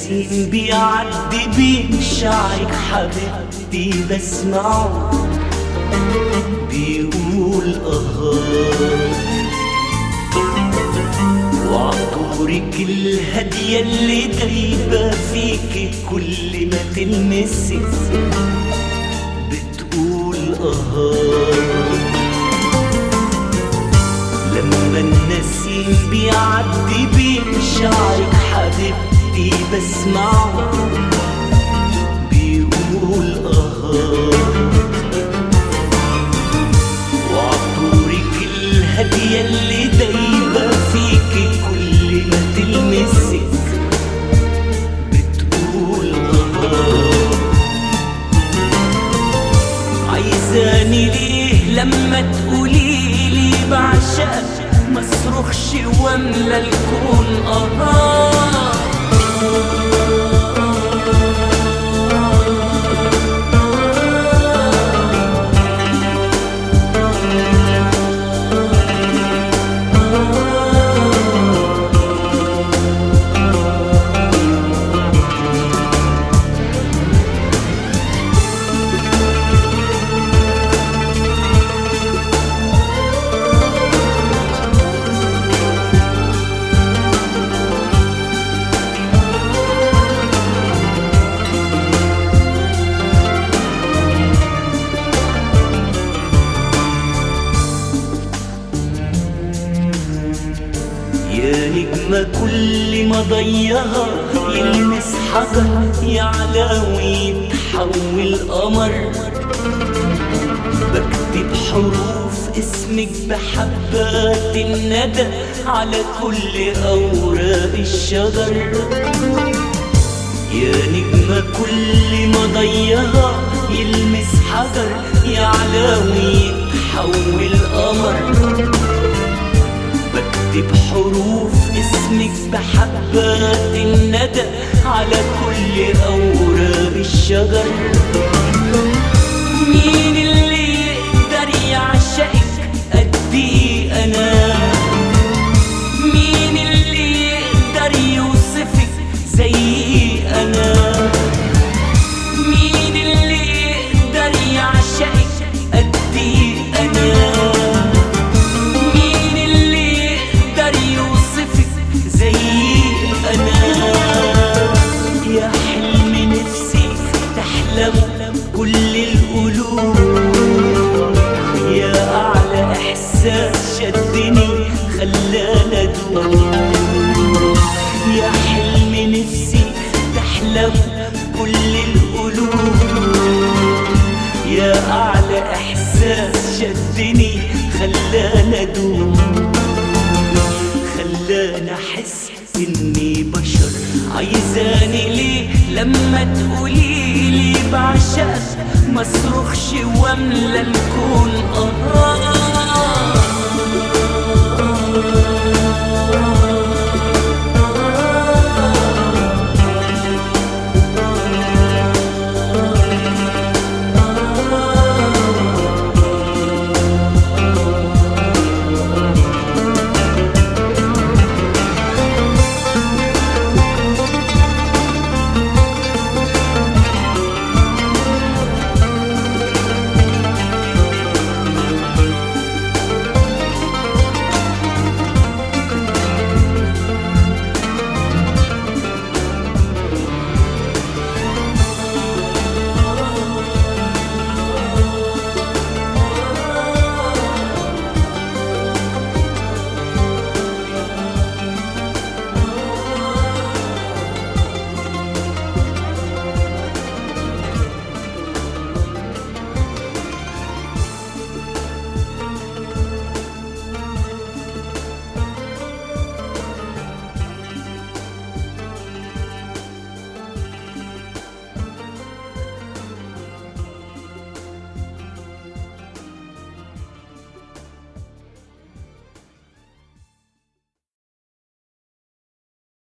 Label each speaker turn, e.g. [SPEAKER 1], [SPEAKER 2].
[SPEAKER 1] نسيم بيعدي بين شعرك حبيبتي بسمعه بيقول وعطورك الهادية اللي دايبة فيكي كل ما تلمسك بتقول لما النسيم بيعدي بين شعرك حبيبتي بسمعه بيقول وعطورك الهادية اللي دايبة فيكي كل ما تلمسك بتقول عايزاني ليه لما تقوليلي بعشقك مصرخش واملى الكون يا نجمة كل ما ضيها يلمس حجر يعلى ويتحول قمر بكتب حروف اسمك بحبات الندى على كل أوراق الشجر يا نجمة كل ما ضيها يلمس حجر يعلى ويتحول قمر بكتب حروف اسمك بحبات الندى على كل أوراق الشجر مين اللي يقدر يعشقك قدي أنا مين اللي يقدر يوصفك زي أنا مين اللي يقدر يعشقك قدي أنا يا حلم نفسي تحلم كل القلوب يا أعلى إحساس شدني خلانا أدوم يا حلم نفسي تحلم كل القلوب يا أعلى إحساس شدني خلانا أدوم خلانا أحس إني بشر عايزاني ليه لما تقوليلي بعشقك مصرخش واملى الكون